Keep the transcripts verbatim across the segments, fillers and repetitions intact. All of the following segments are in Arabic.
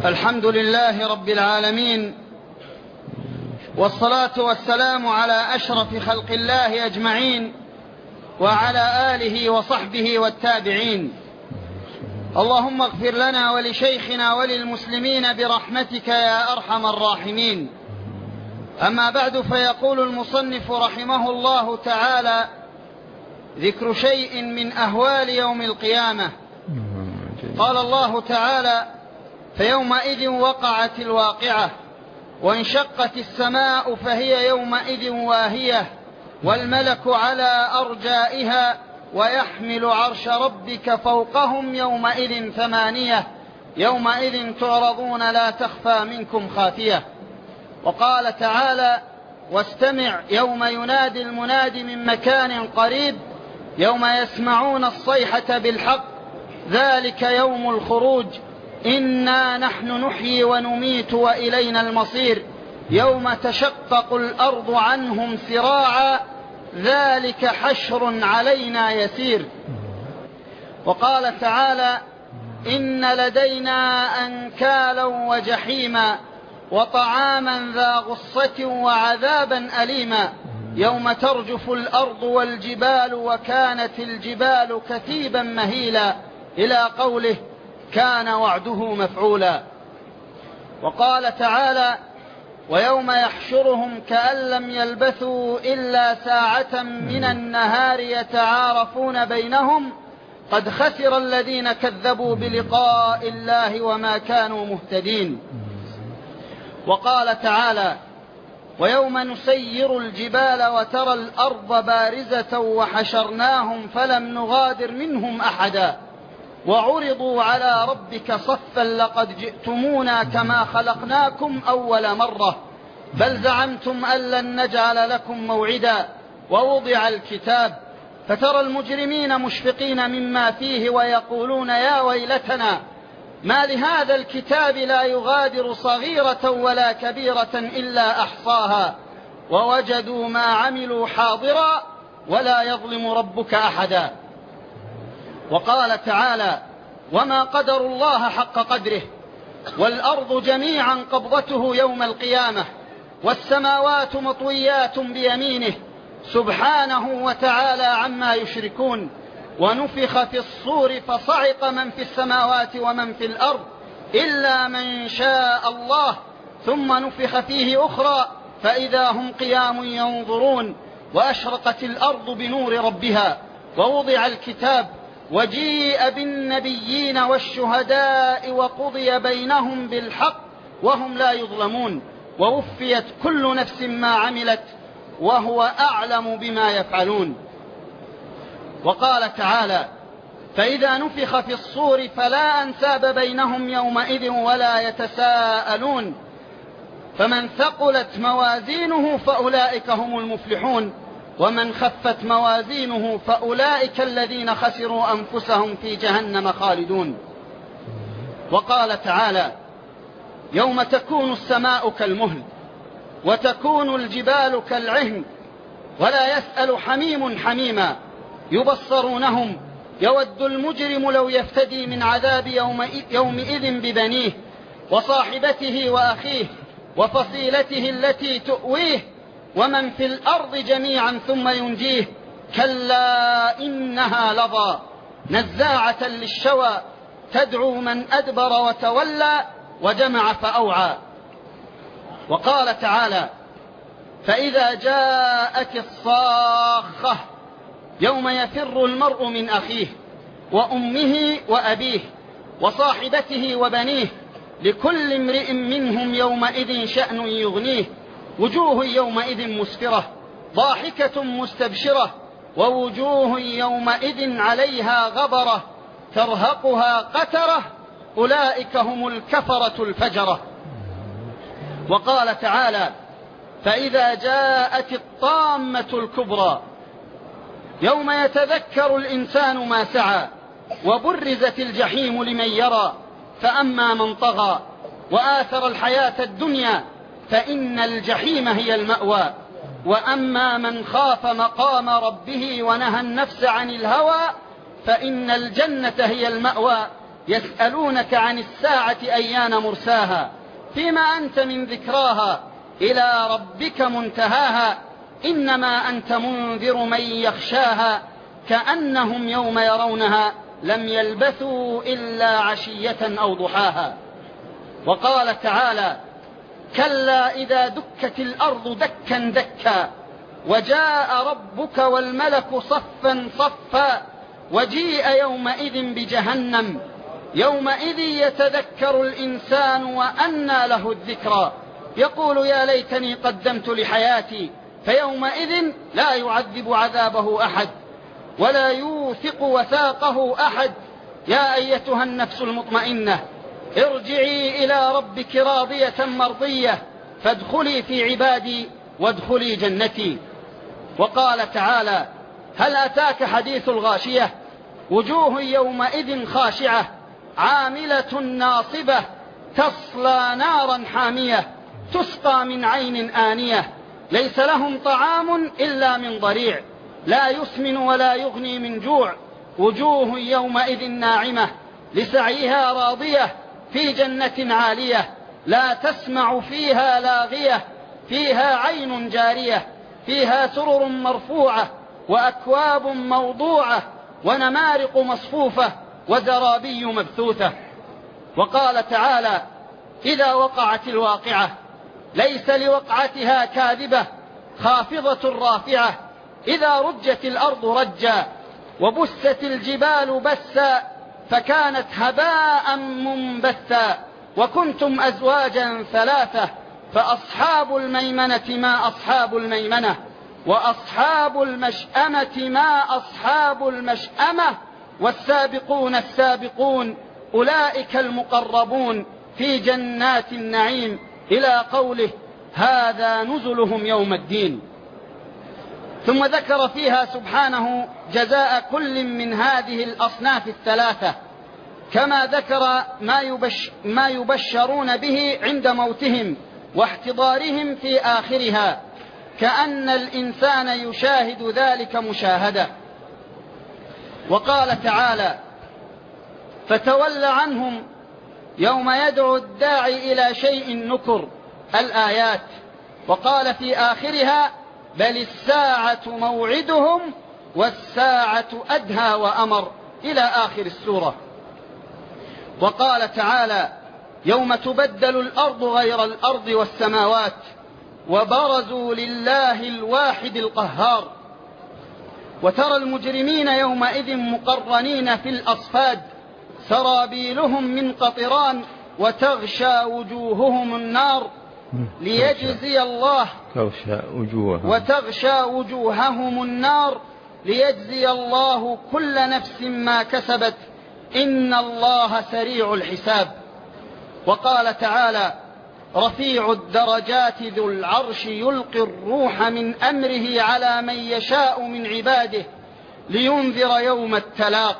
الحمد لله رب العالمين، والصلاة والسلام على أشرف خلق الله أجمعين، وعلى آله وصحبه والتابعين. اللهم اغفر لنا ولشيخنا وللمسلمين برحمتك يا أرحم الراحمين. أما بعد، فيقول المصنف رحمه الله تعالى: ذكر شيء من أهوال يوم القيامة. قال الله تعالى: فيومئذ وقعت الواقعة، وانشقت السماء فهي يومئذ واهية، والملك على أرجائها، ويحمل عرش ربك فوقهم يومئذ ثمانية، يومئذ تعرضون لا تخفى منكم خافية. وقال تعالى: واستمع يوم ينادي المناد من مكان قريب، يوم يسمعون الصيحة بالحق، ذلك يوم الخروج، إنا نحن نحيي ونميت وإلينا المصير، يوم تشقق الأرض عنهم سراعا، ذلك حشر علينا يسير. وقال تعالى: إن لدينا أنكالا وجحيما، وطعاما ذا غصة وعذابا أليما، يوم ترجف الأرض والجبال وكانت الجبال كثيبا مهيلا، إلى قوله: كان وعده مفعولا. وقال تعالى: ويوم يحشرهم كأن لم يلبثوا إلا ساعة من النهار يتعارفون بينهم، قد خسر الذين كذبوا بلقاء الله وما كانوا مهتدين. وقال تعالى: ويوم نسير الجبال وترى الأرض بارزة وحشرناهم فلم نغادر منهم أحدا، وعرضوا على ربك صفا لقد جئتمونا كما خلقناكم أول مرة، بل زعمتم أن لن نجعل لكم موعدا، ووضع الكتاب فترى المجرمين مشفقين مما فيه ويقولون يا ويلتنا ما لهذا الكتاب لا يغادر صغيرة ولا كبيرة إلا أحصاها، ووجدوا ما عملوا حاضرا ولا يظلم ربك أحدا. وقال تعالى: وما قدروا الله حق قدره، والأرض جميعا قبضته يوم القيامة، والسماوات مطويات بيمينه، سبحانه وتعالى عما يشركون. ونفخ في الصور فصعق من في السماوات ومن في الأرض إلا من شاء الله، ثم نفخ فيه أخرى فإذا هم قيام ينظرون، وأشرقت الأرض بنور ربها، ووضع الكتاب، وجيء بالنبيين والشهداء، وقضي بينهم بالحق وهم لا يظلمون، ووفيت كل نفس ما عملت وهو أعلم بما يفعلون. وقال تعالى: فإذا نفخ في الصور فلا أنساب بينهم يومئذ ولا يتساءلون، فمن ثقلت موازينه فأولئك هم المفلحون، ومن خفت موازينه فأولئك الذين خسروا أنفسهم في جهنم خالدون. وقال تعالى: يوم تكون السماء كالمهل، وتكون الجبال كالعهن، ولا يسأل حميم حميما، يبصرونهم، يود المجرم لو يفتدي من عذاب يومئذ ببنيه، وصاحبته وأخيه، وفصيلته التي تؤويه، ومن في الأرض جميعا ثم ينجيه، كلا إنها لظى نزاعة للشوى، تدعو من أدبر وتولى، وجمع فأوعى. وقال تعالى: فإذا جاءت الصاخة، يوم يفر المرء من أخيه وأمه وأبيه وصاحبته وبنيه، لكل امرئ منهم يومئذ شأن يغنيه، وجوه يومئذ مسفرة ضاحكة مستبشرة، ووجوه يومئذ عليها غبرة ترهقها قترة، أولئك هم الكفرة الفجرة. وقال تعالى: فإذا جاءت الطامة الكبرى، يوم يتذكر الإنسان ما سعى، وبرزت الجحيم لمن يرى، فأما من طغى وآثر الحياة الدنيا فإن الجحيم هي المأوى، وأما من خاف مقام ربه ونهى النفس عن الهوى فإن الجنة هي المأوى، يسألونك عن الساعة أيان مرساها فيما أنت من ذكراها إلى ربك منتهاها إنما أنت منذر من يخشاها كأنهم يوم يرونها لم يلبثوا إلا عشية أو ضحاها. وقال تعالى: كلا إذا دكت الأرض دكا دكا وجاء ربك والملك صفا صفا وجيء يومئذ بجهنم يومئذ يتذكر الإنسان وأنى له الذكرى يقول يا ليتني قدمت لحياتي فيومئذ لا يعذب عذابه أحد ولا يوثق وثاقه أحد. يا أيتها النفس المطمئنة ارجعي إلى ربك راضية مرضية فادخلي في عبادي وادخلي جنتي. وقال تعالى: هل أتاك حديث الغاشية وجوه يومئذ خاشعة عاملة ناصبة تصلى نارا حامية تسقى من عين آنية ليس لهم طعام إلا من ضريع لا يسمن ولا يغني من جوع وجوه يومئذ ناعمة لسعيها راضية في جنة عالية لا تسمع فيها لاغية فيها عين جارية فيها سرر مرفوعة وأكواب موضوعة ونمارق مصفوفة وزرابي مبثوثة. وقال تعالى: إذا وقعت الواقعة ليس لوقعتها كاذبة خافضة رافعة إذا رجت الأرض رجا وبست الجبال بسا فكانت هباء منبثا وكنتم أزواجا ثلاثة فأصحاب الميمنة ما أصحاب الميمنة وأصحاب المشأمة ما أصحاب المشأمة والسابقون السابقون أولئك المقربون في جنات النعيم إلى قوله: هذا نزلهم يوم الدين. ثم ذكر فيها سبحانه جزاء كل من هذه الأصناف الثلاثة كما ذكر ما, يبش ما يبشرون به عند موتهم واحتضارهم في آخرها كأن الإنسان يشاهد ذلك مشاهدة. وقال تعالى: فتول عنهم يوم يدعو الداعي إلى شيء نكر الآيات. وقال في آخرها: بل الساعة موعدهم والساعة أدهى وأمر إلى آخر السورة. وقال تعالى: يوم تبدل الأرض غير الأرض والسماوات وبرزوا لله الواحد القهار وترى المجرمين يومئذ مقرنين في الأصفاد سرابيلهم من قطران وتغشى وجوههم النار ليجزي الله وتغشى وجوههم النار ليجزي الله كل نفس ما كسبت إن الله سريع الحساب. وقال تعالى: رفيع الدرجات ذو العرش يلقي الروح من أمره على من يشاء من عباده لينذر يوم التلاق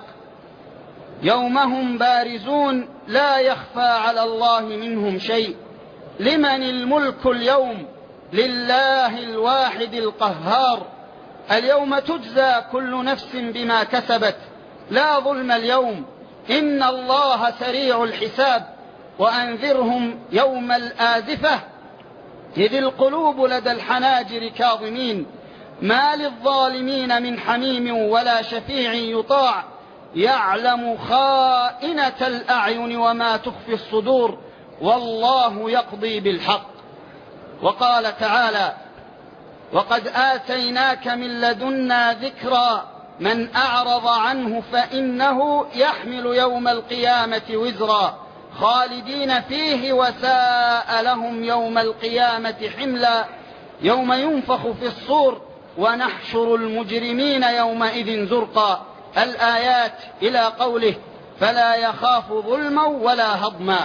يوم هم بارزون لا يخفى على الله منهم شيء لمن الملك اليوم لله الواحد القهار اليوم تجزى كل نفس بما كسبت لا ظلم اليوم إن الله سريع الحساب. وأنذرهم يوم الآزفة إذ القلوب لدى الحناجر كاظمين ما للظالمين من حميم ولا شفيع يطاع يعلم خائنة الأعين وما تخفي الصدور والله يقضي بالحق. وقال تعالى: وقد آتيناك من لدنا ذكرا من أعرض عنه فإنه يحمل يوم القيامة وزرا خالدين فيه وساء لهم يوم القيامة حملا يوم ينفخ في الصور ونحشر المجرمين يومئذ زرقا الآيات إلى قوله: فلا يخاف ظلما ولا هضما.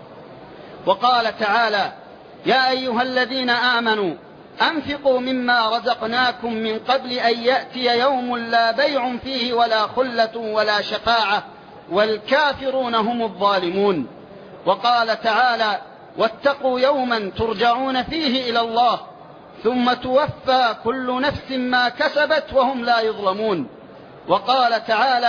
وقال تعالى: يا أيها الذين آمنوا أنفقوا مما رزقناكم من قبل أن يأتي يوم لا بيع فيه ولا خلة ولا شفاعة والكافرون هم الظالمون. وقال تعالى: واتقوا يوما ترجعون فيه إلى الله ثم توفى كل نفس ما كسبت وهم لا يظلمون. وقال تعالى: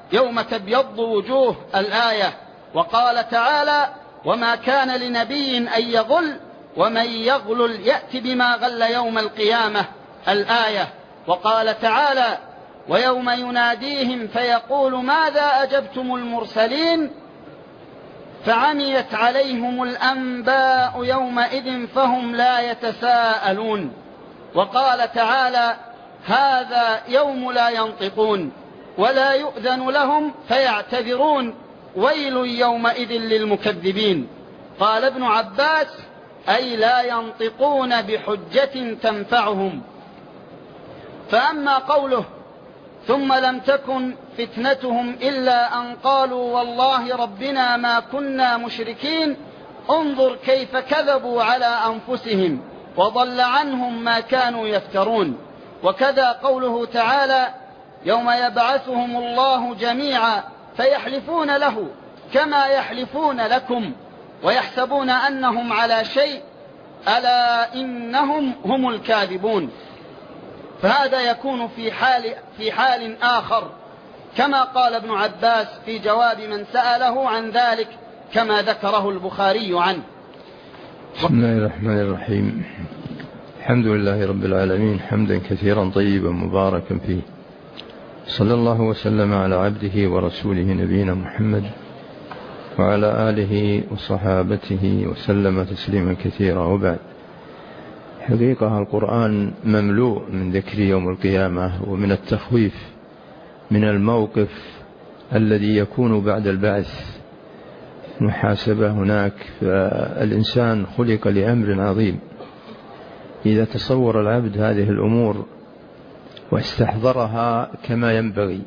يوم تبيض وجوه الآية. وقال تعالى: وما كان لنبي أن يغل ومن يغلل يأت بما غل يوم القيامة الآية. وقال تعالى: ويوم يناديهم فيقول ماذا أجبتم المرسلين فعميت عليهم الأنباء يومئذ فهم لا يتساءلون. وقال تعالى: هذا يوم لا ينطقون ولا يؤذن لهم فيعتذرون ويل يومئذ للمكذبين. قال ابن عباس: أي لا ينطقون بحجة تنفعهم. فأما قوله: ثم لم تكن فتنتهم إلا أن قالوا والله ربنا ما كنا مشركين، انظر كيف كذبوا على أنفسهم وضل عنهم ما كانوا يفترون. وكذا قوله تعالى: يوم يبعثهم الله جميعا فيحلفون له كما يحلفون لكم ويحسبون أنهم على شيء ألا إنهم هم الكاذبون. فهذا يكون في حال, في حال آخر، كما قال ابن عباس في جواب من سأله عن ذلك كما ذكره البخاري عنه. بسم الله الرحمن الرحيم. الحمد لله رب العالمين، حمدا كثيرا طيبا مباركا فيه، صلى الله وسلم على عبده ورسوله نبينا محمد وعلى آله وصحابته وسلم تسليما كثيرا. وبعد، حقيقة القرآن مملوء من ذكر يوم القيامة ومن التخويف من الموقف الذي يكون بعد البعث، محاسبة هناك. فالإنسان خلق لأمر عظيم، إذا تصور العبد هذه الأمور واستحضرها كما ينبغي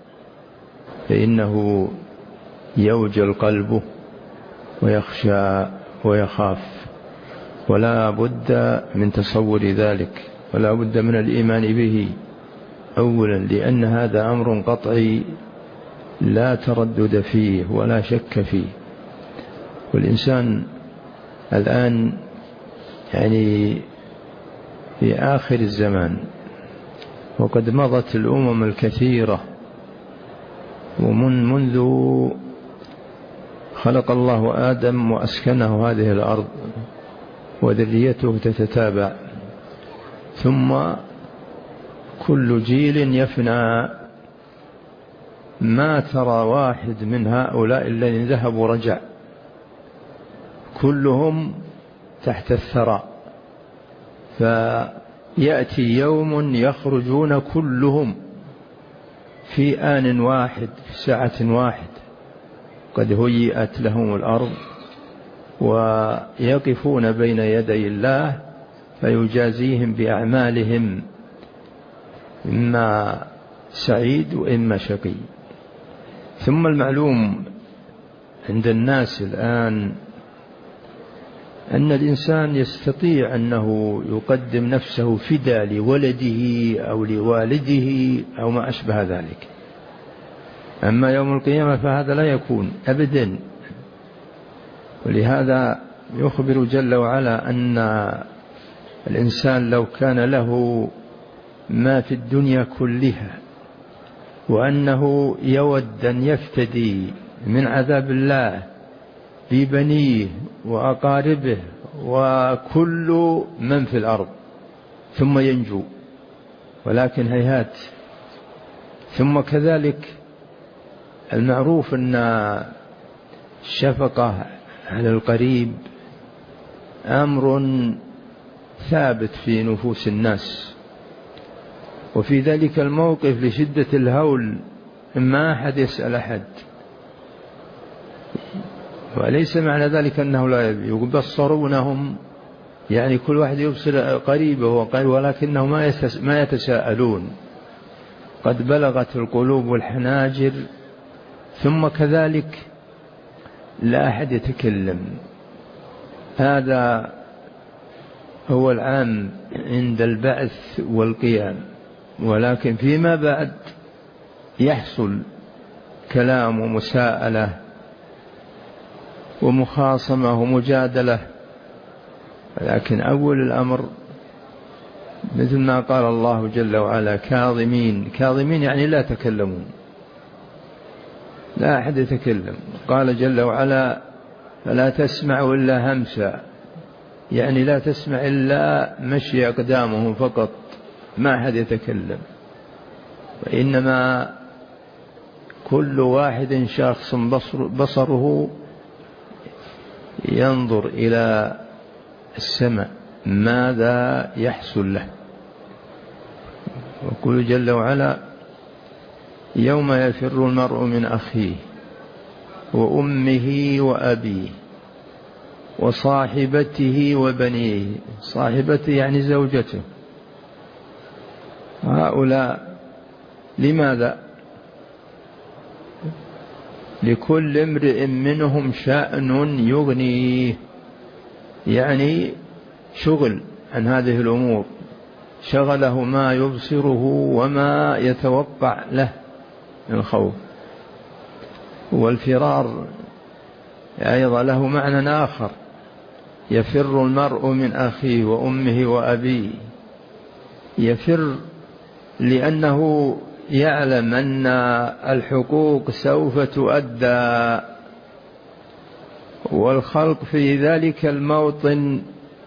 فإنه يوجل قلبه ويخشى ويخاف، ولا بد من تصور ذلك، ولا بد من الإيمان به أولا، لأن هذا أمر قطعي لا تردد فيه ولا شك فيه. والإنسان الآن يعني في آخر الزمان، وقد مضت الأمم الكثيرة، ومن منذ خلق الله آدم وأسكنه هذه الأرض وذريته تتتابع، ثم كل جيل يفنى، ما ترى واحد من هؤلاء الذين ذهبوا رجع، كلهم تحت الثرى. فيأتي يوم يخرجون كلهم في آن واحد في ساعة واحد، قد هيئت لهم الأرض، ويقفون بين يدي الله فيجازيهم بأعمالهم، إما سعيد وإما شقي. ثم المعلوم عند الناس الآن أن الإنسان يستطيع أنه يقدم نفسه فداء لولده أو لوالده أو ما أشبه ذلك، أما يوم القيامة فهذا لا يكون أبدا. ولهذا يخبر جل وعلا أن الإنسان لو كان له ما في الدنيا كلها وأنه يود أن يفتدي من عذاب الله ببنيه وأقاربه وكل من في الأرض ثم ينجو، ولكن هيهات. ثم كذلك المعروف أن الشفقة على القريب أمر ثابت في نفوس الناس، وفي ذلك الموقف لشدة الهول ما أحد يسأل أحد، وليس معنى ذلك أنه لا يبصرونهم، يعني كل واحد يبصر قريبه وقال، ولكنهم ما يتساءلون، قد بلغت القلوب والحناجر. ثم كذلك لا أحد يتكلم. هذا هو العام عند البعث والقيام، ولكن فيما بعد يحصل كلام ومساءلة ومخاصمة ومجادلة، لكن أول الأمر مثل ما قال الله جل وعلا: كاظمين. كاظمين يعني لا تكلمون، لا أحد يتكلم. قال جل وعلا فلا تسمع إلا همسا، يعني لا تسمع إلا مشي أقدامهم فقط، ما أحد يتكلم، وإنما كل واحد شخص بصر بصره ينظر إلى السماء ماذا يحصل له. وقل جل وعلا يوم يفر المرء من أخيه وأمه وأبيه وصاحبته وبنيه، صاحبته يعني زوجته. هؤلاء لماذا؟ لكل امرئ منهم شأن يغنيه، يعني شغل عن هذه الأمور، شغله ما يبصره وما يتوقع له من الخوف. والفرار أيضا له معنى آخر، يفر المرء من أخيه وأمه وأبيه، يفر لأنه يعلم أن الحقوق سوف تؤدى، والخلق في ذلك الموطن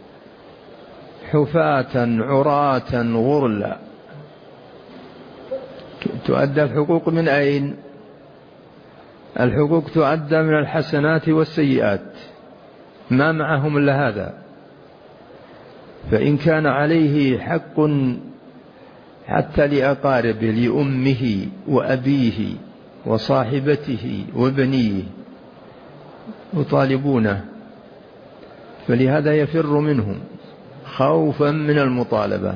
حفاة عراة غرلا. تؤدى الحقوق من أين؟ الحقوق تؤدى من الحسنات والسيئات، ما معهم إلا هذا. فإن كان عليه حق حتى لأقاربه لأمه وأبيه وصاحبته وبنيه يطالبونه، فلهذا يفر منهم خوفا من المطالبة.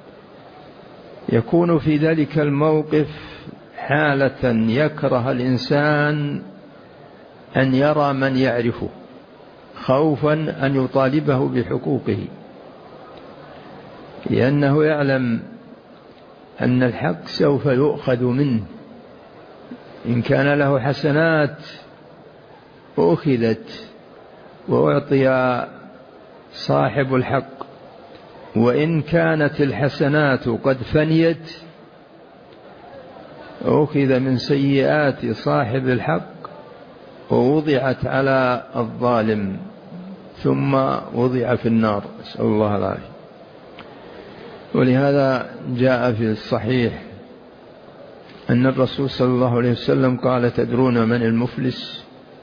يكون في ذلك الموقف حالة يكره الإنسان أن يرى من يعرفه، خوفا أن يطالبه بحقوقه، لأنه يعلم أن الحق سوف يؤخذ منه. إن كان له حسنات أخذت وأعطي صاحب الحق، وإن كانت الحسنات قد فنيت أخذ من سيئات صاحب الحق ووضعت على الظالم ثم وضع في النار، نسأل الله العافية. ولهذا جاء في الصحيح أن الرسول صلى الله عليه وسلم قال تدرون من المفلس؟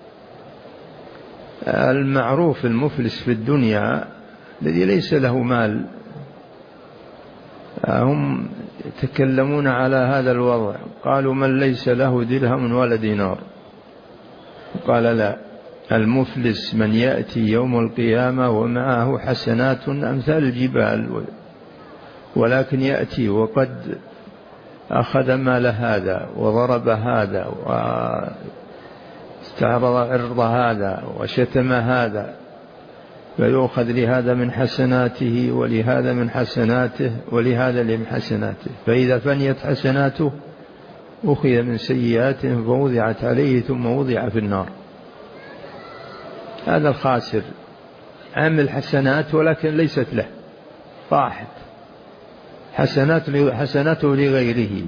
المعروف المفلس في الدنيا الذي ليس له مال. هم يتكلمون على هذا الوضع، قالوا من ليس له درهم ولا دينار. قال لا، المفلس من يأتي يوم القيامة ومعه حسنات أمثال الجبال، ولكن يأتي وقد أخذ مال هذا وضرب هذا واستعرض عرض هذا وشتم هذا، فيؤخذ لهذا من حسناته ولهذا من حسناته ولهذا من حسناته، فإذا فنيت حسناته أخذ من سيئاته فوضعت عليه ثم وضع في النار. هذا الخاسر عمل حسنات ولكن ليست له، راحت حسنات حسناته لغيره.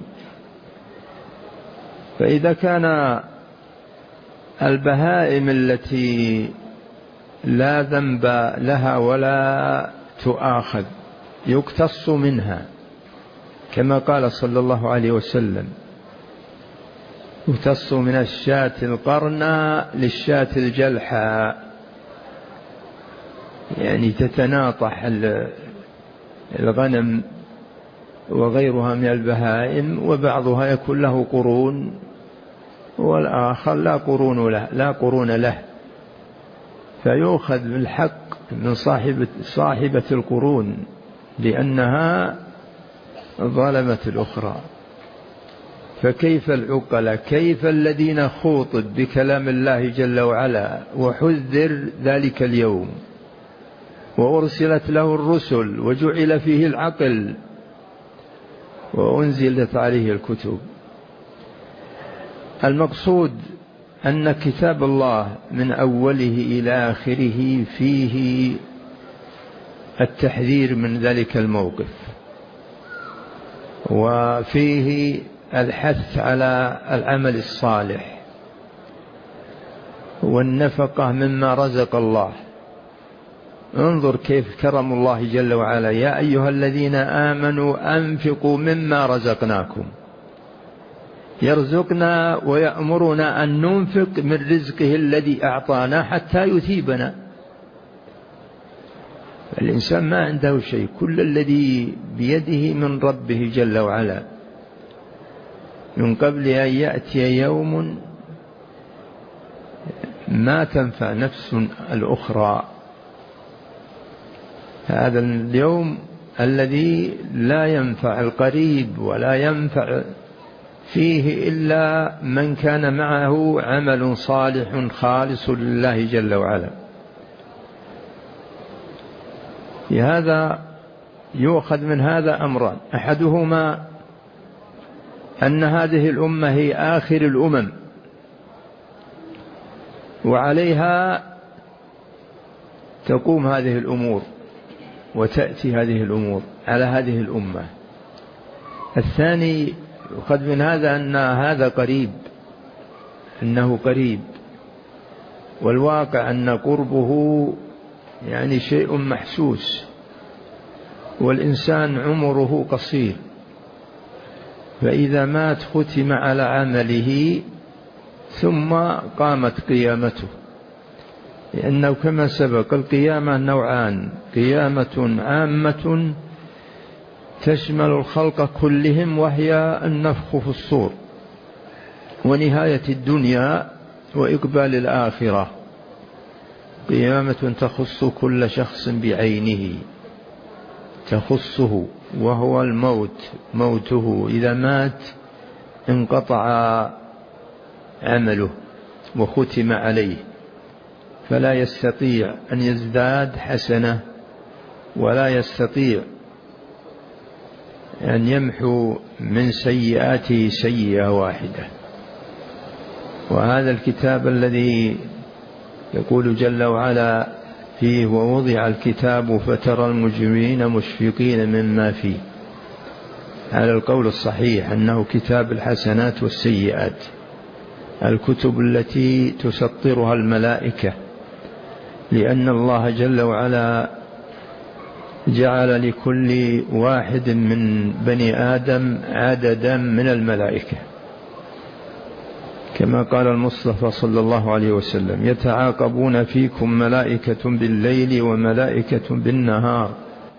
فإذا كان البهائم التي لا ذنب لها ولا تؤاخذ يقتص منها، كما قال صلى الله عليه وسلم يقتص من الشاة القرنى للشاة الجلحى، يعني تتناطح الغنم وغيرها من البهائم، وبعضها يكون له قرون والآخر لا قرون له, لا قرون له فيؤخذ بالحق من صاحبة, صاحبة القرون لأنها ظلمت الأخرى. فكيف العقلاء؟ كيف الذين خوطب بكلام الله جل وعلا وحذر ذلك اليوم وأرسلت له الرسل وجعل فيه العقل وأنزلت عليه الكتب. المقصود أن كتاب الله من أوله إلى آخره فيه التحذير من ذلك الموقف، وفيه الحث على العمل الصالح والنفقة مما رزق الله. انظر كيف كرم الله جل وعلا: يا أيها الذين آمنوا أنفقوا مما رزقناكم. يرزقنا ويأمرنا أن ننفق من رزقه الذي أعطانا حتى يثيبنا. الإنسان ما عنده شيء، كل الذي بيده من ربه جل وعلا، من قبل أن يأتي يوم ما تنفع نفس الأخرى. هذا اليوم الذي لا ينفع القريب ولا ينفع فيه إلا من كان معه عمل صالح خالص لله جل وعلا. لهذا يؤخذ من هذا أمران: أحدهما أن هذه الأمة هي آخر الأمم، وعليها تقوم هذه الأمور وتأتي هذه الأمور على هذه الأمة. الثاني يؤخذ من هذا أن هذا قريب، أنه قريب، والواقع أن قربه يعني شيء محسوس، والإنسان عمره قصير، فإذا مات ختم على عمله ثم قامت قيامته. لأنه كما سبق القيامة نوعان: قيامة عامة تشمل الخلق كلهم وهي النفخ في الصور ونهاية الدنيا وإقبال الآخرة، قيامة تخص كل شخص بعينه، تخصه وهو الموت، موته إذا مات انقطع عمله وختم عليه، فلا يستطيع أن يزداد حسنة ولا يستطيع أن يمحو من سيئاته سيئة واحدة. وهذا الكتاب الذي يقول جل وعلا فيه: ووضع الكتاب فترى المجرمين مشفقين مما فيه، على القول الصحيح أنه كتاب الحسنات والسيئات، الكتب التي تسطرها الملائكة، لأن الله جل وعلا جعل لكل واحد من بني آدم عددا من الملائكة، كما قال المصطفى صلى الله عليه وسلم: يتعاقبون فيكم ملائكة بالليل وملائكة بالنهار.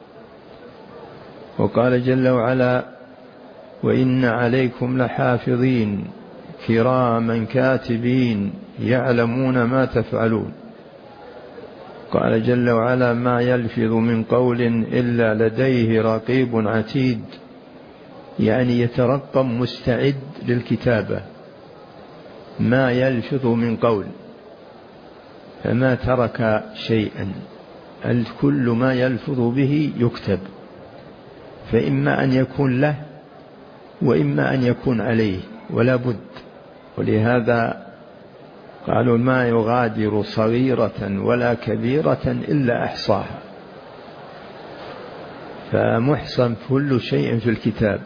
وقال جل وعلا: وإن عليكم لحافظين كراما كاتبين يعلمون ما تفعلون. قال جل وعلا: ما يلفظ من قول إلا لديه رقيب عتيد، يعني يترقب مستعد للكتابة، ما يلفظ من قول، فما ترك شيئا، الكل ما يلفظ به يكتب، فإما أن يكون له وإما أن يكون عليه، ولا بد. ولهذا قالوا: ما يغادر صغيرة ولا كبيرة إلا أحصاها، فمحصن كل شيء في الكتاب،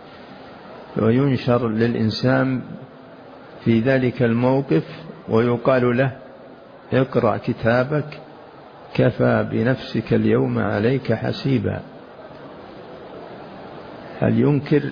وينشر للإنسان في ذلك الموقف ويقال له: اقرأ كتابك كفى بنفسك اليوم عليك حسيبا. هل ينكر؟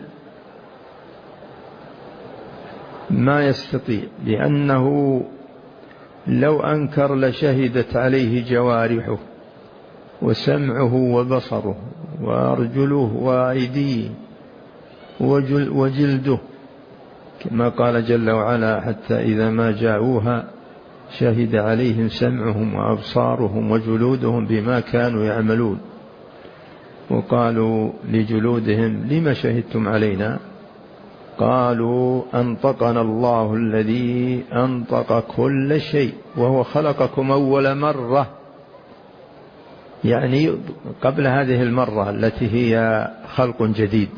ما يستطيع، لأنه لو أنكر لشهدت عليه جوارحه وسمعه وبصره وأرجله وأيديه وجلده، كما قال جل وعلا: حتى إذا ما جاءوها شهد عليهم سمعهم وأبصارهم وجلودهم بما كانوا يعملون. وقالوا لجلودهم: لما شهدتم علينا؟ قالوا: أنطقنا الله الذي أنطق كل شيء وهو خلقكم أول مرة، يعني قبل هذه المرة التي هي خلق جديد،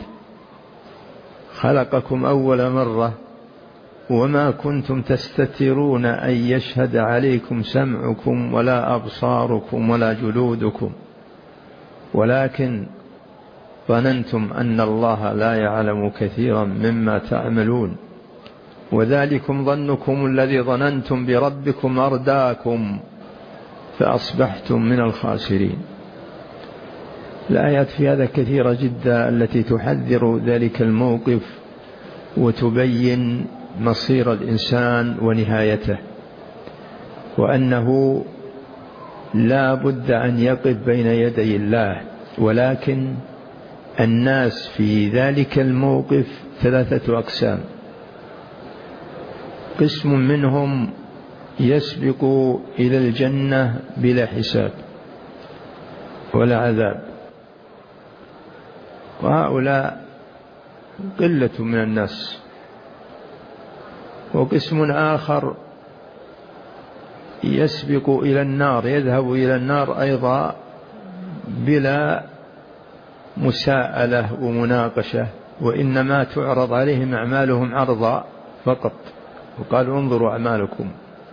خلقكم أول مرة، وما كنتم تستترون أن يشهد عليكم سمعكم ولا أبصاركم ولا جلودكم، ولكن ظننتم أن الله لا يعلم كثيرا مما تعملون. وذلكم ظنكم الذي ظننتم بربكم أرداكم فأصبحتم من الخاسرين. الآيات في هذا كثيرة جدا التي تحذر ذلك الموقف وتبين مصير الإنسان ونهايته، وأنه لا بد أن يقف بين يدي الله. ولكن الناس في ذلك الموقف ثلاثة أقسام: قسم منهم يسبق إلى الجنة بلا حساب ولا عذاب، وهؤلاء قلة من الناس. وقسم آخر يسبق إلى النار، يذهب إلى النار أيضا بلا مساءلة ومناقشة، وإنما تعرض عليهم أعمالهم عرضا فقط، وقالوا انظروا أعمالكم،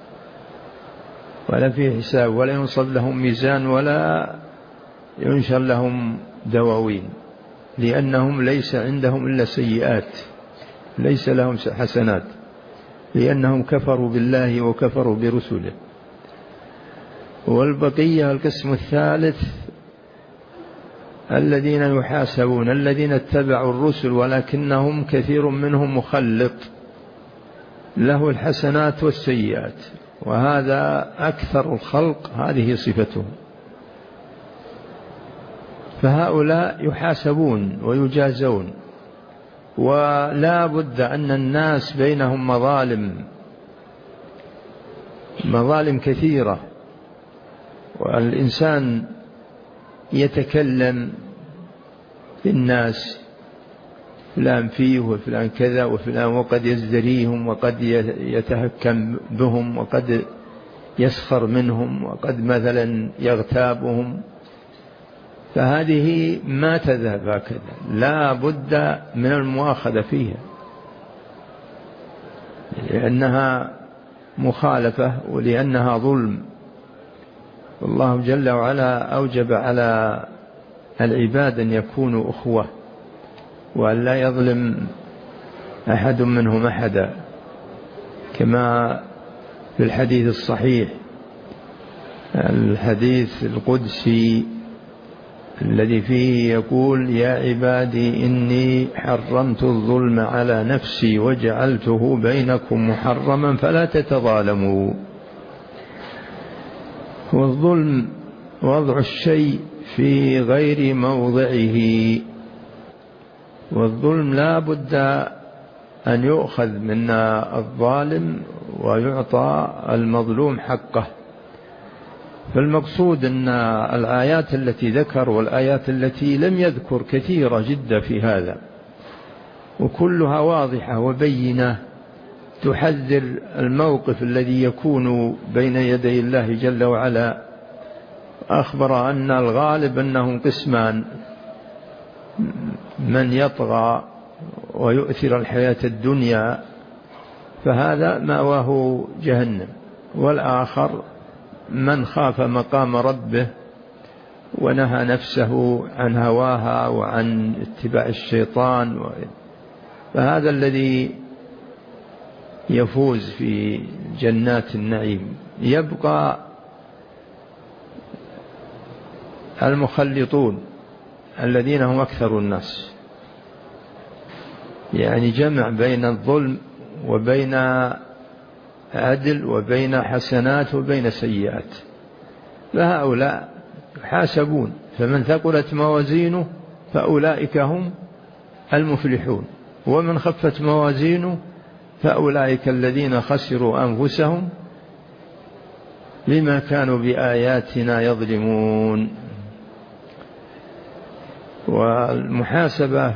ولا في حساب ولا ينصب لهم ميزان ولا ينشر لهم دواوين، لأنهم ليس عندهم إلا سيئات، ليس لهم حسنات، لأنهم كفروا بالله وكفروا برسله. والبقية القسم الثالث الذين يحاسبون، الذين اتبعوا الرسل ولكنهم كثير منهم مخلط، له الحسنات والسيئات، وهذا أكثر الخلق هذه صفتهم. فهؤلاء يحاسبون ويجازون، ولا بد أن الناس بينهم مظالم مظالم كثيرة، والإنسان يتكلم في الناس، فلان فيه وفلان كذا وفلان، وقد يزدريهم وقد يتهكم بهم وقد يسخر منهم وقد مثلا يغتابهم، فهذه ما تذهب هكذا، لا بد من المؤاخذة فيها، لأنها مخالفة ولأنها ظلم. والله جل وعلا أوجب على العباد أن يكونوا أخوة، وأن لا يظلم أحد منهم أحدا، كما في الحديث الصحيح، الحديث القدسي الذي فيه يقول: يا عبادي إني حرمت الظلم على نفسي وجعلته بينكم محرما فلا تتظالموا. والظلم وضع الشيء في غير موضعه، والظلم لا بد أن يؤخذ من الظالم ويعطى المظلوم حقه. فالمقصود أن الآيات التي ذكر والآيات التي لم يذكر كثيرة جدا في هذا، وكلها واضحة وبينة تحذر الموقف الذي يكون بين يدي الله جل وعلا. أخبر أن الغالب أنهم قسمان: من يطغى ويؤثر الحياة الدنيا فهذا مأواه جهنم، والآخر من خاف مقام ربه ونهى نفسه عن هواها وعن اتباع الشيطان، فهذا الذي يفوز في جنات النعيم. يبقى المخلطون الذين هم أكثر الناس، يعني جمع بين الظلم وبين عدل وبين حسنات وبين سيئات، فهؤلاء يحاسبون، فمن ثقلت موازينه فأولئك هم المفلحون، ومن خفت موازينه فأولئك الذين خسروا أنفسهم بما كانوا بآياتنا يظلمون. والمحاسبة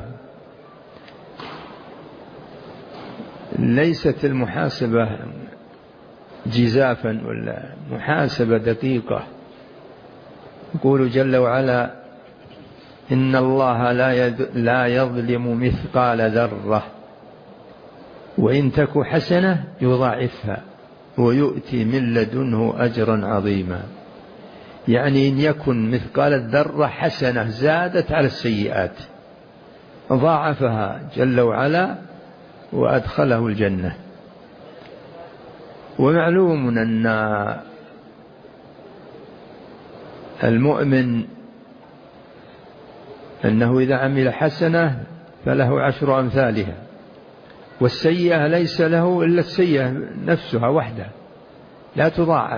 ليست المحاسبة جزافا ولا محاسبة دقيقة. يقول جل وعلا: إن الله لا يظلم مثقال ذرة وإن تك حسنة يضاعفها ويؤتي من لدنه أجرا عظيما. يعني إن يكن مثقال الذرة حسنة زادت على السيئات ضاعفها جل وعلا وأدخله الجنة. ومعلوم أن المؤمن أنه إذا عمل حسنة فله عشر أمثالها، والسيئة ليس له إلا السيئة نفسها وحدها لا تضاعف.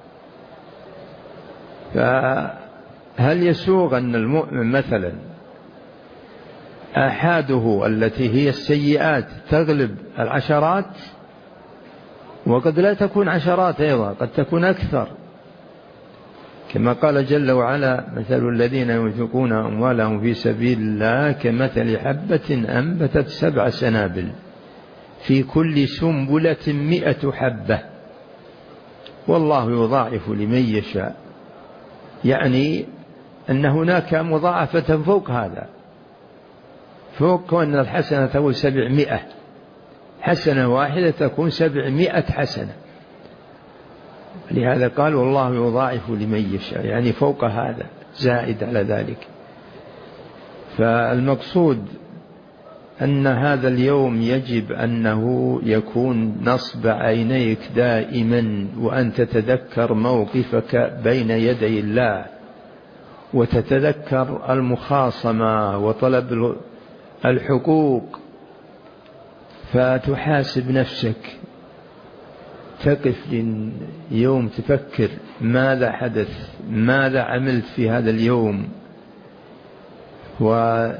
فهل يسوغ أن المؤمن مثلا آحاده التي هي السيئات تغلب العشرات؟ وقد لا تكون عشرات أيضا، قد تكون أكثر، كما قال جل وعلا: مثل الذين ينفقون أموالهم في سبيل الله كمثل حبة أنبتت سبع سنابل في كل سنبلة مئة حبة والله يضاعف لمن يشاء. يعني أن هناك مضاعفة فوق هذا، فوق أن الحسنة تكون سبعمائة، حسنة واحدة تكون سبعمائة حسنة. لهذا قال: والله يضاعف لمن يشاء، يعني فوق هذا زائد على ذلك. فالمقصود أن هذا اليوم يجب أنه يكون نصب عينيك دائما، وأن تتذكر موقفك بين يدي الله، وتتذكر المخاصمة وطلب الحقوق، فتحاسب نفسك، تقف يوم تفكر ماذا حدث، ماذا عملت في هذا اليوم. ومن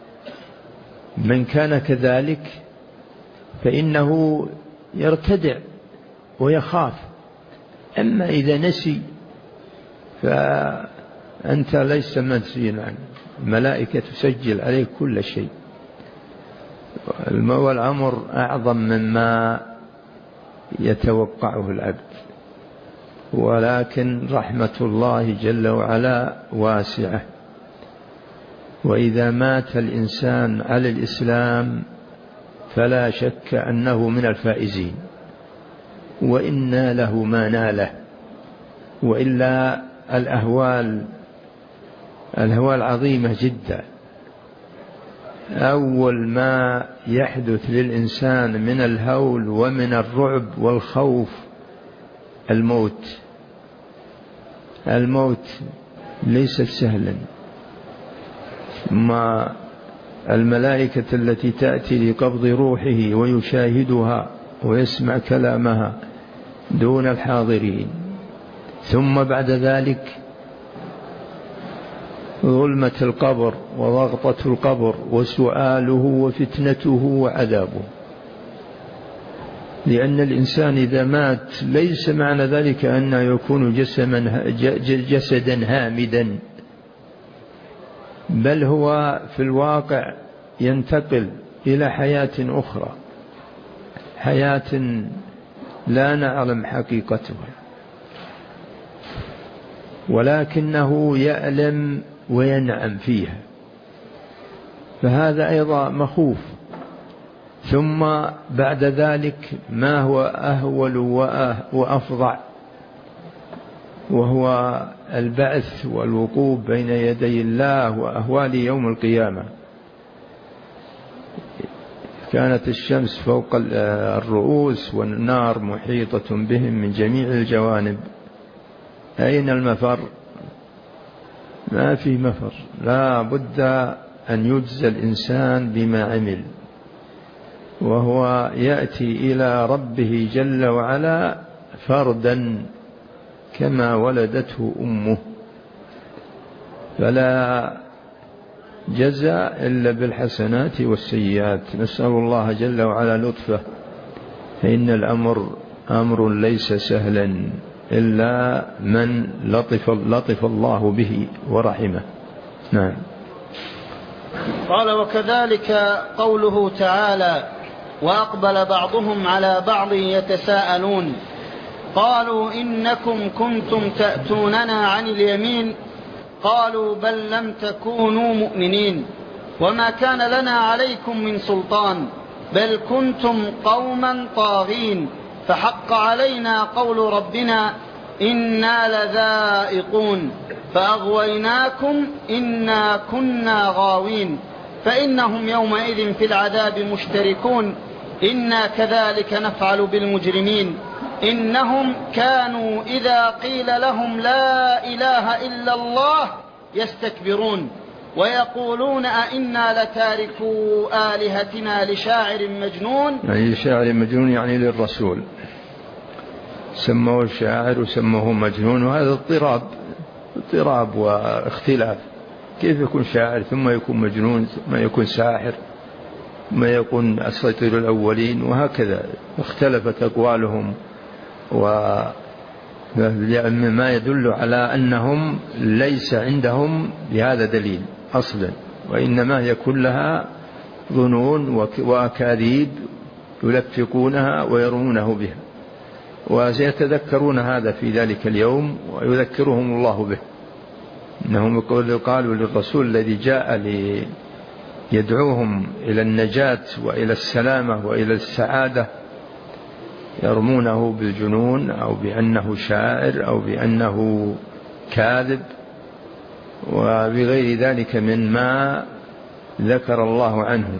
كان كذلك فإنه يرتدع ويخاف. أما إذا نسي فأنت ليس منسيا عنه، الملائكة تسجل عليك كل شيء، والأمر أعظم مما يتوقعه العبد. ولكن رحمة الله جل وعلا واسعة، وإذا مات الإنسان على الإسلام فلا شك أنه من الفائزين، وإن له ما ناله. وإلا الأهوال الأهوال عظيمة جدا. أول ما يحدث للإنسان من الهول ومن الرعب والخوف الموت. الموت ليس سهلا. ما الملائكة التي تأتي لقبض روحه ويشاهدها ويسمع كلامها دون الحاضرين، ثم بعد ذلك ظلمة القبر وضغطة القبر وسؤاله وفتنته وعذابه. لأن الإنسان إذا مات ليس معنى ذلك أنه يكون جسدا هامدا، بل هو في الواقع ينتقل إلى حياة أخرى، حياة لا نعلم حقيقتها، ولكنه يألم وينعم فيها، فهذا أيضا مخوف. ثم بعد ذلك ما هو أهول وأفظع، وهو البعث والوقوف بين يدي الله وأهوال يوم القيامة. كانت الشمس فوق الرؤوس والنار محيطة بهم من جميع الجوانب، أين المفر؟ ما في مفر، لا بد أن يجزى الإنسان بما عمل، وهو يأتي إلى ربه جل وعلا فردا كما ولدته أمه، فلا جزاء إلا بالحسنات والسيئات. نسأل الله جل وعلا لطفه، فإن الأمر أمر ليس سهلا إلا من لطف, لطف الله به ورحمه. نعم. قال: وكذلك قوله تعالى: وأقبل بعضهم على بعض يتساءلون قالوا إنكم كنتم تأتوننا عن اليمين قالوا بل لم تكونوا مؤمنين وما كان لنا عليكم من سلطان بل كنتم قوما طاغين فحق علينا قول ربنا إنا لذائقون فأغويناكم إنا كنا غاوين فإنهم يومئذ في العذاب مشتركون إنا كذلك نفعل بالمجرمين إنهم كانوا إذا قيل لهم لا إله إلا الله يستكبرون ويقولون أئنا لتاركو آلهتنا لشاعر مجنون. يعني لشاعر مجنون يعني للرسول، سموه شاعر وسموه مجنون، وهذا اضطراب اضطراب واختلاف. كيف يكون شاعر ثم يكون مجنون ثم يكون ساحر ثم يكون أساطير الأولين، وهكذا اختلفت أقوالهم، وما يدل على أنهم ليس عندهم بهذا دليل أصلا، وإنما هي كلها ظنون وأكاذيب يلفقونها ويرمونه بها، وسيتذكرون هذا في ذلك اليوم ويذكرهم الله به. إنهم قالوا للرسول الذي جاء ليدعوهم إلى النجاة وإلى السلامة وإلى السعادة، يرمونه بالجنون أو بأنه شاعر أو بأنه كاذب وبغير ذلك مما ذكر الله عنهم.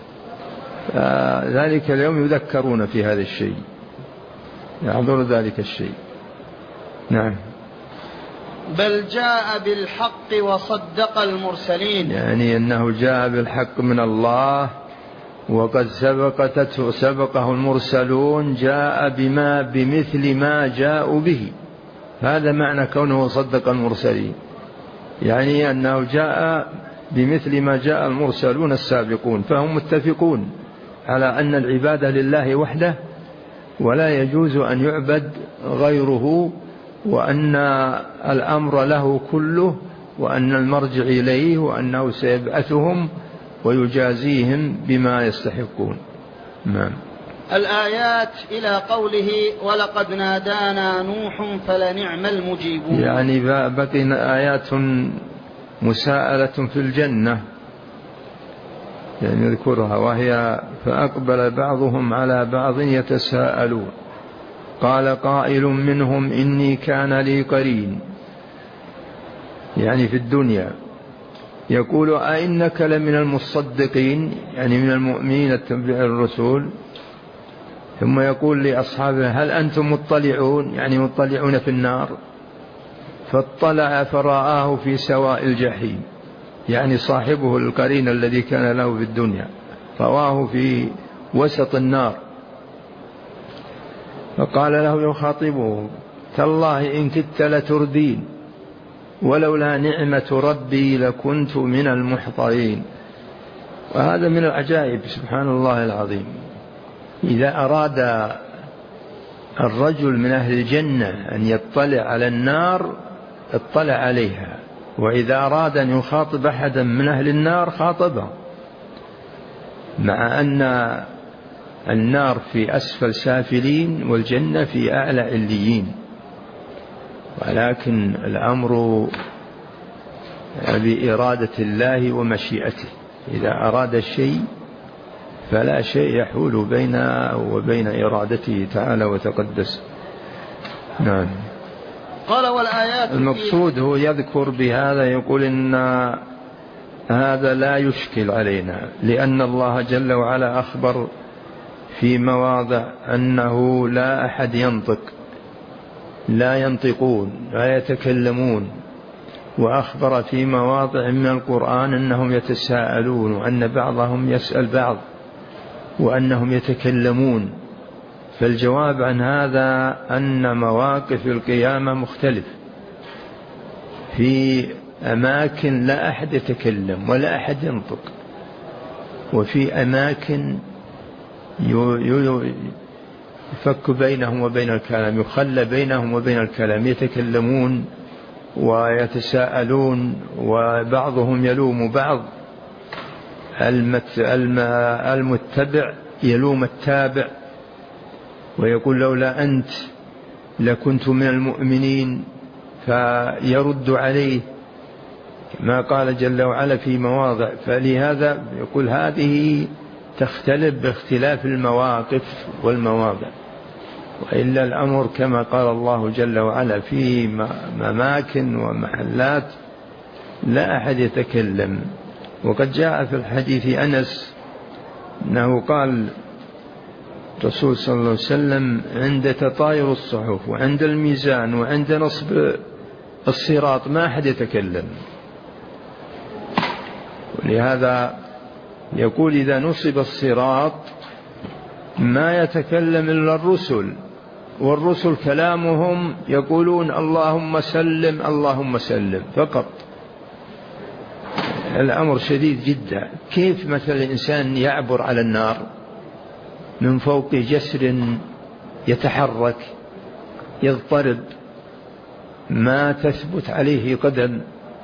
ذلك اليوم يذكرون في هذا الشيء، يحضر ذلك الشيء. نعم. بل جاء بالحق وصدق المرسلين، يعني أنه جاء بالحق من الله وقد سبقته سبقه المرسلون، جاء بما بمثل ما جاءوا به. هذا معنى كونه صدق المرسلين، يعني أنه جاء بمثل ما جاء المرسلون السابقون، فهم متفقون على أن العبادة لله وحده ولا يجوز أن يعبد غيره، وأن الأمر له كله، وأن المرجع إليه، وأنه سيبعثهم ويجازيهم بما يستحقون. نعم. الآيات إلى قوله ولقد نادانا نوح فلنعم المجيبون، يعني بقينا آيات مساءلة في الجنة يعني يذكرها، وهي فأقبل بعضهم على بعض يتساءلون قال قائل منهم إني كان لي قرين، يعني في الدنيا، يقول أئنك لمن المصدقين، يعني من المؤمنين التبع الرسول. ثم يقول لأصحابه هل أنتم مطلعون، يعني مطلعون في النار. فاطلع فرآه في سواء الجحيم، يعني صاحبه القرين الذي كان له في الدنيا رآه في وسط النار. فقال له يخاطبه تالله إن كدت لتردين ولولا نعمة ربي لكنت من المحضرين. وهذا من العجائب سبحان الله العظيم، إذا أراد الرجل من أهل الجنة أن يطلع على النار اطلع عليها، وإذا أراد أن يخاطب أحدا من أهل النار خاطبه، مع أن النار في أسفل سافلين والجنة في أعلى عليين، ولكن الأمر بإرادة الله ومشيئته. إذا أراد الشيء فلا شيء يحول بينه وبين إرادته تعالى وتقدس. نعم. قال والآيات المقصود هو يذكر بهذا، يقول إن هذا لا يشكل علينا، لأن الله جل وعلا أخبر في مواضع أنه لا أحد ينطق، لا ينطقون لا يتكلمون، وأخبر في مواضع من القرآن أنهم يتساءلون، وأن بعضهم يسأل بعض، وأنهم يتكلمون. فالجواب عن هذا أن مواقف القيامة مختلف، في أماكن لا أحد يتكلم ولا أحد ينطق، وفي أماكن يفك بينهم وبين الكلام، يخلى بينهم وبين الكلام، يتكلمون ويتساءلون، وبعضهم يلوم بعض، المتبع يلوم التابع ويقول لولا أنت لكنت من المؤمنين، فيرد عليه ما قال جل وعلا في مواضع. فلهذا يقول هذه تختلف باختلاف المواقف والمواضع، وإلا الأمر كما قال الله جل وعلا في أماكن ومحلات لا أحد يتكلم. وقد جاء في الحديث أنس أنه قال الرسول صلى الله عليه وسلم عند تطاير الصحف وعند الميزان وعند نصب الصراط ما أحد يتكلم. ولهذا يقول إذا نصب الصراط ما يتكلم إلا الرسل، والرسل كلامهم يقولون اللهم سلم اللهم سلم فقط. الأمر شديد جدا. كيف مثل الإنسان يعبر على النار من فوق جسر يتحرك يضطرب ما تثبت عليه قدم؟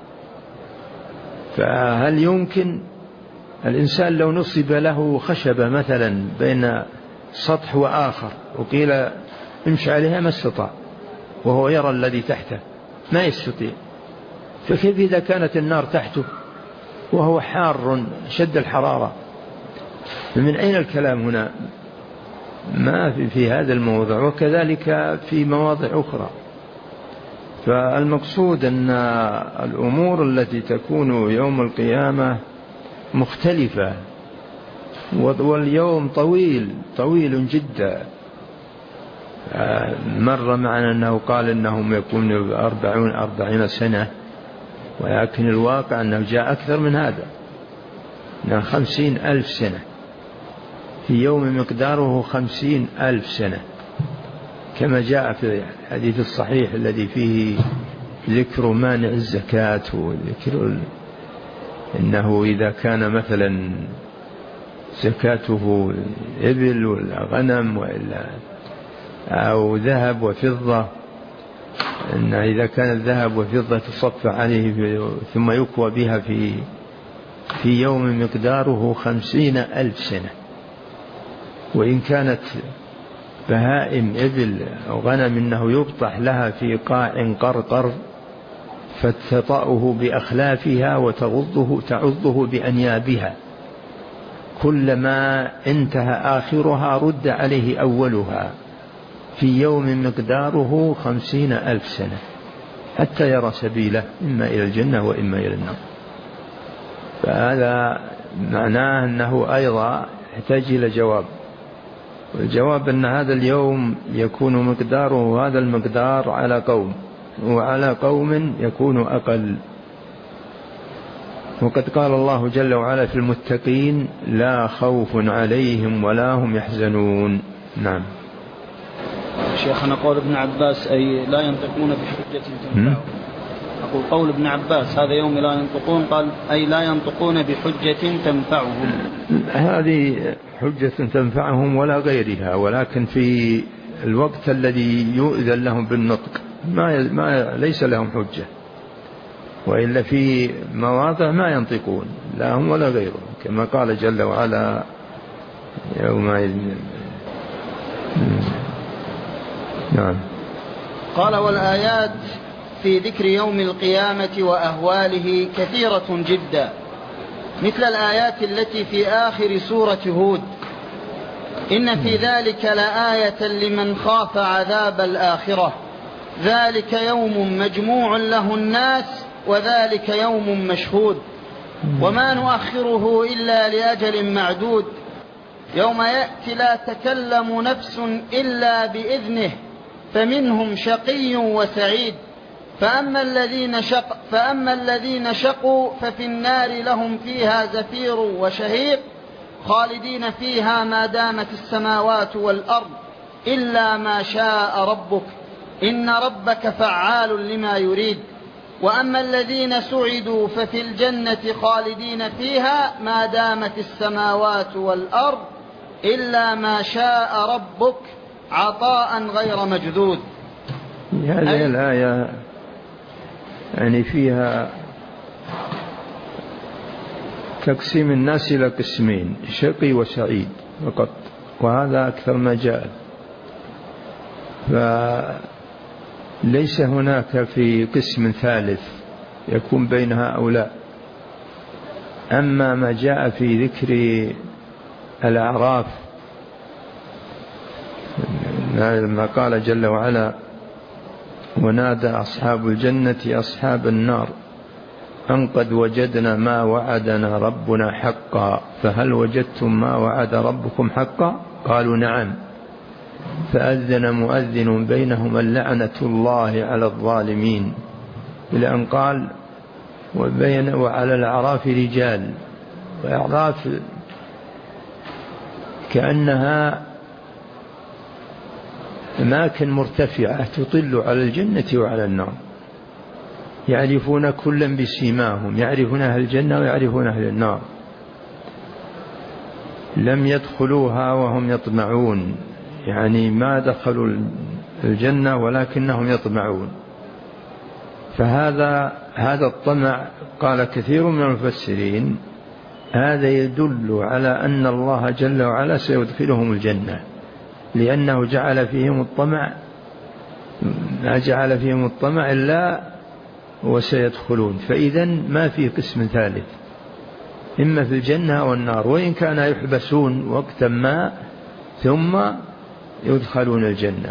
فهل يمكن الإنسان لو نصب له خشبة مثلا بين سطح وآخر وقيل امشي عليها ما استطاع، وهو يرى الذي تحته ما يستطيع، فكيف إذا كانت النار تحته وهو حار شد الحرارة؟ من أين الكلام هنا؟ ما في, في هذا الموضع، وكذلك في مواضع أخرى. فالمقصود أن الأمور التي تكون يوم القيامة مختلفة، واليوم طويل طويل جدا. مر معنا أنه قال أنهم يكون أربعون أربعين سنة، ولكن الواقع أنه جاء أكثر من هذا، أنه خمسين ألف سنة في يوم مقداره خمسين ألف سنة، كما جاء في الحديث الصحيح الذي فيه ذكر مانع الزكاة وذكر إنه إذا كان مثلا زكاته إبل ولا غنم وإلا أو ذهب وفضة، إن إذا كان الذهب وفضة تصفى عليه ثم يكوى بها في في يوم مقداره خمسين ألف سنة. وإن كانت بهائم إبل أو غنم إنه يبطح لها في قاع قرقر فتطأه بأخلافها وتغضه تعضه بأنيابها، كلما انتهى آخرها رد عليه أولها في يوم مقداره خمسين ألف سنة حتى يرى سبيله إما إلى الجنة وإما إلى النار. فهذا معناه أنه أيضا يحتاج إلى جواب، والجواب أن هذا اليوم يكون مقداره هذا المقدار على قوم، وعلى قوم يكون أقل. وقد قال الله جل وعلا في المتقين لا خوف عليهم ولا هم يحزنون. نعم. شيخنا قول ابن عباس أي لا ينطقون بحجة تنفعهم. أقول قول ابن عباس هذا يوم لا ينطقون، قال أي لا ينطقون بحجة تنفعهم. هذه حجة تنفعهم ولا غيرها، ولكن في الوقت الذي يؤذن لهم بالنطق ما ما ليس لهم حجة، وإلا في مواضع ما ينطقون لا هم ولا غيرهم، كما قال جل وعلا يومئذ. نعم. قال والآيات في ذكر يوم القيامة وأهواله كثيرة جدا، مثل الآيات التي في آخر سورة هود: إن في ذلك لآية لمن خاف عذاب الآخرة، ذلك يوم مجموع له الناس وذلك يوم مشهود، وما نؤخره إلا لأجل معدود، يوم يأتي لا تكلم نفس إلا بإذنه فمنهم شقي وسعيد، فأما الذين شق فأما الذين شقوا ففي النار لهم فيها زفير وشهيق خالدين فيها ما دامت السماوات والأرض إلا ما شاء ربك إن ربك فعال لما يريد، وأما الذين سعدوا ففي الجنة خالدين فيها ما دامت السماوات والأرض إلا ما شاء ربك عطاء غير مجذوذ. هذه الآية يعني فيها تقسيم الناس إلى قسمين، شقي وسعيد فقط، وهذا أكثر ما جاء، فليس هناك في قسم ثالث يكون بين هؤلاء. أما ما جاء في ذكر الأعراف لما قال جل وعلا: ونادى أصحاب الجنة أصحاب النار أن قد وجدنا ما وعدنا ربنا حقا فهل وجدتم ما وعد ربكم حقا قالوا نعم. فأذن مؤذن بينهم اللعنة الله على الظالمين، إلى أن قال وبين وعلى الأعراف رجال. وأعراف كأنها أماكن مرتفعة تطل على الجنة وعلى النار، يعرفون كلا بسيماهم، يعرفون أهل الجنة ويعرفون أهل النار. لم يدخلوها وهم يطمعون، يعني ما دخلوا الجنة ولكنهم يطمعون. فهذا هذا الطمع قال كثير من المفسرين هذا يدل على أن الله جل وعلا سيدخلهم الجنة، لأنه جعل فيهم الطمع ما جعل فيهم الطمع إلا وسيدخلون. فإذا ما في قسم ثالث، إما في الجنة والنار، وإن كان يحبسون وقتا ما ثم يدخلون الجنة.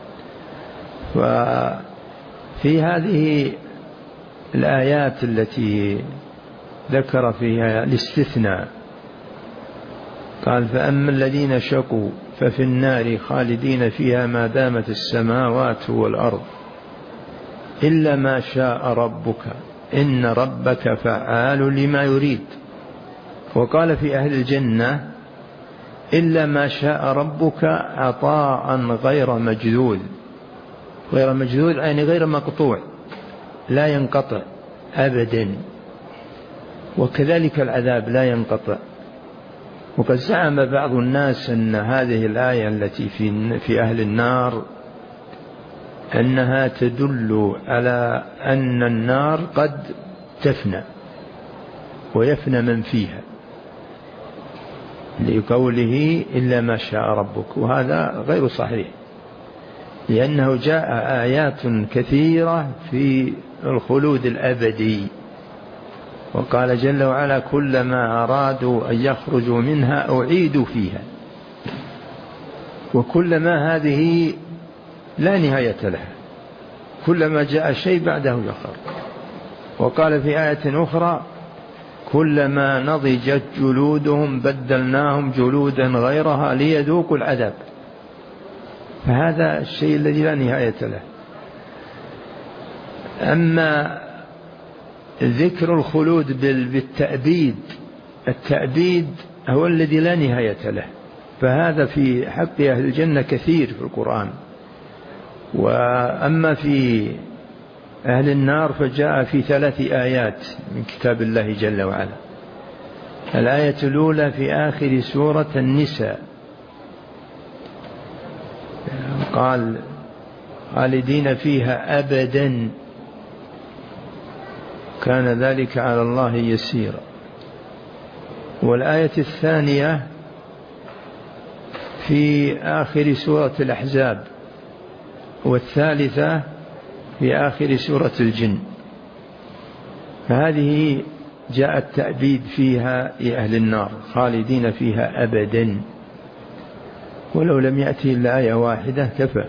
وفي هذه الآيات التي ذكر فيها الاستثناء قال فأما الذين شقوا ففي النار خالدين فيها ما دامت السماوات والأرض إلا ما شاء ربك إن ربك فعال لما يريد. وقال في أهل الجنة إلا ما شاء ربك عطاء غير مجذوذ، غير مجذوذ يعني غير مقطوع، لا ينقطع أبدا. وكذلك العذاب لا ينقطع. وقد زعم بعض الناس أن هذه الآية التي في في أهل النار أنها تدل على أن النار قد تفنى ويفنى من فيها، لقوله إلا ما شاء ربك، وهذا غير صحيح، لأنه جاء آيات كثيرة في الخلود الأبدي. وقال جل وعلا كلما أرادوا أن يخرجوا منها أعيدوا فيها، وكلما هذه لا نهاية لها، كلما جاء شيء بعده يخرج. وقال في آية أخرى كلما نضجت جلودهم بدلناهم جلودا غيرها ليذوقوا العذاب. فهذا الشيء الذي لا نهاية له. أما ذكر الخلود بالتأبيد، التأبيد هو الذي لا نهاية له، فهذا في حق أهل الجنة كثير في القرآن. وأما في أهل النار فجاء في ثلاث آيات من كتاب الله جل وعلا. الآية الأولى في آخر سورة النساء قال خالدين فيها أبدا كان ذلك على الله يسيرا. والآية الثانية في آخر سورة الأحزاب، والثالثة في آخر سورة الجن. فهذه جاء التأبيد فيها لأهل النار خالدين فيها أبدا، ولو لم يأتي إلا آية واحدة كفى.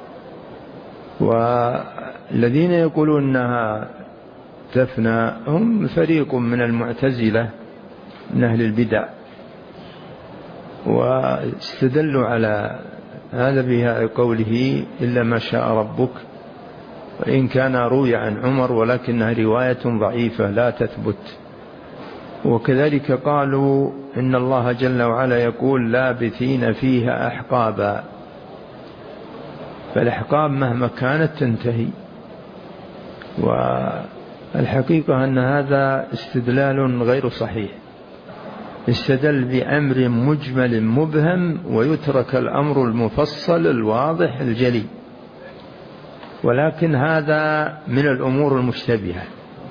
والذين يقولون أنها تفنى هم فريق من المعتزلة من أهل البدع، واستدلوا على هذا بها قوله إلا ما شاء ربك، وإن كان روي عن عمر ولكنها رواية ضعيفة لا تثبت. وكذلك قالوا إن الله جل وعلا يقول لابثين فيها أحقابا، فالأحقاب مهما كانت تنتهي. والحقيقة أن هذا استدلال غير صحيح، استدل بأمر مجمل مبهم ويترك الأمر المفصل الواضح الجلي. ولكن هذا من الأمور المشتبهة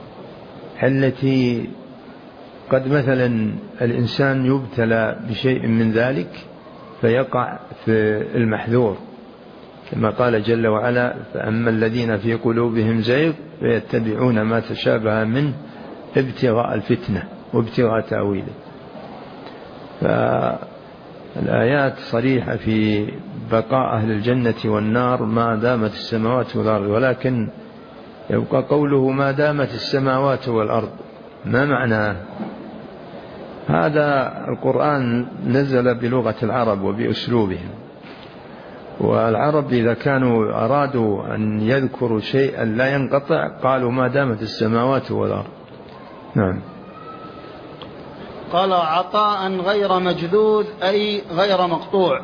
التي قد مثلا الإنسان يبتلى بشيء من ذلك فيقع في المحذور، كما قال جل وعلا فأما الذين في قلوبهم زيغ فيتبعون ما تشابه منه ابتغاء الفتنة وابتغاء تأويله. فالآيات صريحة في بقاء أهل الجنة والنار ما دامت السماوات والأرض، ولكن يبقى قوله ما دامت السماوات والأرض، ما معناه؟ هذا القرآن نزل بلغة العرب وبأسلوبهم، والعرب إذا كانوا أرادوا أن يذكروا شيئا لا ينقطع قالوا ما دامت السماوات والأرض. نعم. قال عطاء غير مجذوذ أي غير مقطوع.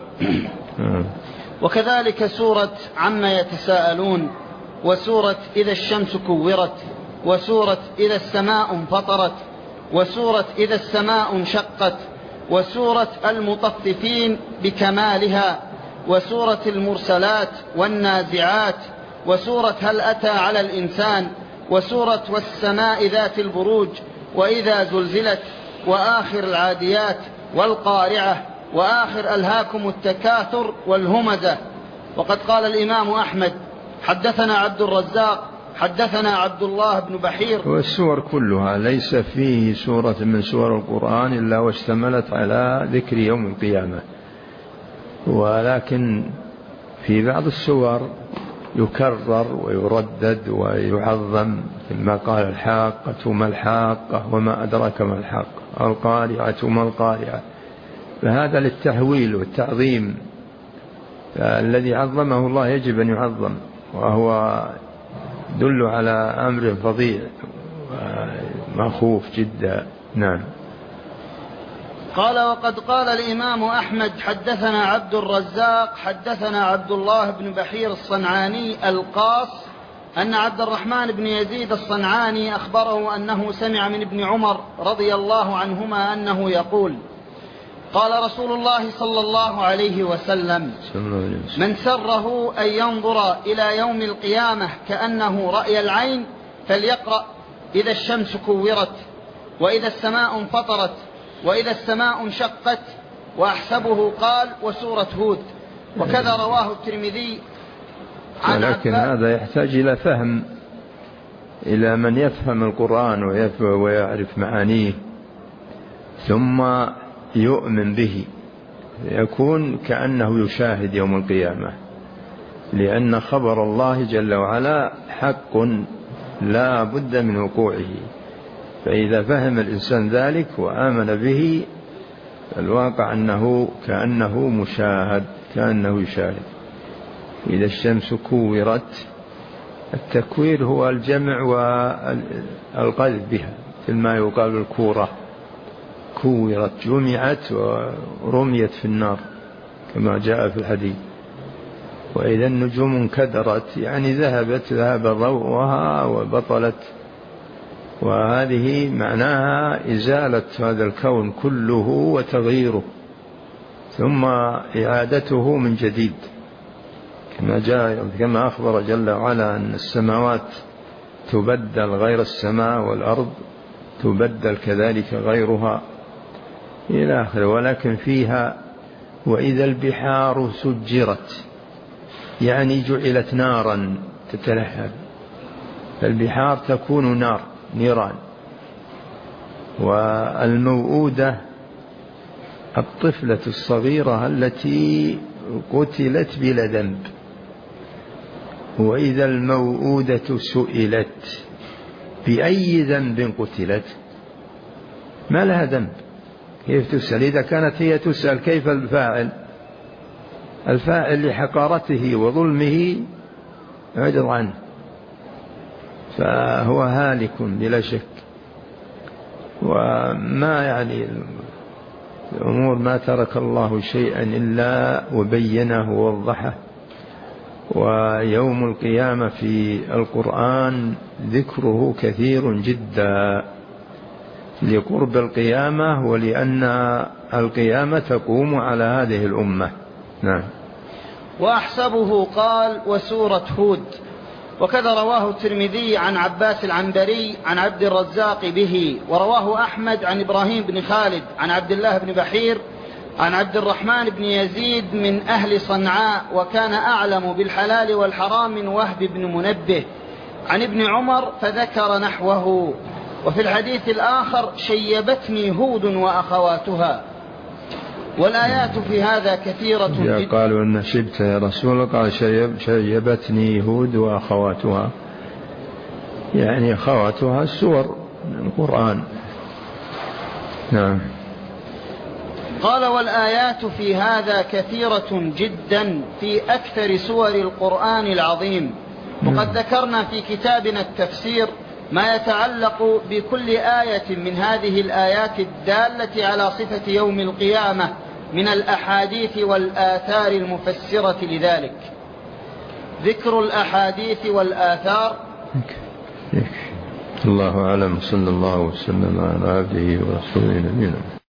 وكذلك سورة عما يتساءلون، وسورة إذا الشمس كورت، وسورة إذا السماء انفطرت، وسورة إذا السماء انشقت، وسورة المطففين بكمالها، وسورة المرسلات والنازعات، وسورة هل أتى على الإنسان، وسورة والسماء ذات البروج، وإذا زلزلت، وآخر العاديات، والقارعة، وآخر ألهاكم التكاثر، والهمزة. وقد قال الإمام أحمد حدثنا عبد الرزاق حدثنا عبد الله بن بحير. والسور كلها ليس فيه سورة من سور القرآن إلا واشتملت على ذكر يوم القيامة، ولكن في بعض السور يكرر ويردد ويعظم، كما قال الحاقة ما الحاقة وما أدراك ما الحاقة، القارعة ما القارعة، فهذا للتهويل والتعظيم، الذي عظمه الله يجب أن يعظم، وهو دل على أمر فظيع مخوف جدا. نعم. قال وقد قال الإمام أحمد حدثنا عبد الرزاق حدثنا عبد الله بن بحير الصنعاني القاص أن عبد الرحمن بن يزيد الصنعاني أخبره أنه سمع من ابن عمر رضي الله عنهما أنه يقول قال رسول الله صلى الله عليه وسلم من سره أن ينظر إلى يوم القيامة كأنه رأي العين فليقرأ إذا الشمس كورت، وإذا السماء انفطرت، وإذا السماء انشقت، وأحسبه قال وسورة هود. وكذا رواه الترمذي. ولكن هذا يحتاج إلى فهم، إلى من يفهم القرآن ويعرف معانيه ثم يؤمن به، يكون كأنه يشاهد يوم القيامة، لأن خبر الله جل وعلا حق لا بد من وقوعه، فإذا فهم الإنسان ذلك وآمن به الواقع أنه كأنه مشاهد، كأنه يشاهد. إذا الشمس كورت، التكوير هو الجمع والقذف بها، كما يقال الكورة، كورت جمعت ورميت في النار كما جاء في الحديث. وإذا النجوم انكدرت يعني ذهبت ذهب ضوءها وبطلت، وهذه معناها إزالة هذا الكون كله وتغييره ثم إعادته من جديد، كما جاء كما أخبر جل وعلا أن السماوات تبدل غير السماء والأرض تبدل كذلك غيرها إلى آخره. ولكن فيها وإذا البحار سجرت يعني جعلت نارا تتلهب، فالبحار تكون نار نيران. والموؤودة الطفلة الصغيرة التي قتلت بلا ذنب. وإذا الموؤودة سئلت بأي ذنب قتلت ما لها ذنب، كيف تسأل؟ إذا كانت هي تسأل كيف الفاعل؟ الفاعل لحقارته وظلمه عجز عنه، فهو هالك بلا شك. وما يعني الأمور ما ترك الله شيئا إلا وبينه ووضحه. ويوم القيامة في القرآن ذكره كثير جدا لقرب القيامة ولأن القيامة تقوم على هذه الأمة. نعم. وأحسبه قال وسورة هود. وكذا رواه الترمذي عن عباس العنبري عن عبد الرزاق به، ورواه أحمد عن إبراهيم بن خالد عن عبد الله بن بحير عن عبد الرحمن بن يزيد من أهل صنعاء، وكان أعلم بالحلال والحرام من وهب بن منبه عن ابن عمر فذكر نحوه. وفي الحديث الآخر شيبتني هود وأخواتها. والآيات في هذا كثيرة جدا. قالوا أن شبت يا رسول الله، قال شيب شيبتني هود وأخواتها، يعني أخواتها السور من القرآن. نعم. قال: والآيات في هذا كثيرة جدا في أكثر سور القرآن العظيم. وقد ذكرنا في كتابنا التفسير ما يتعلق بكل آية من هذه الآيات الدالة على صفة يوم القيامة من الأحاديث والآثار المفسرة لذلك. ذكر الأحاديث والآثار. الله أعلم. صلى الله وسلم على عبده ورسوله نبينا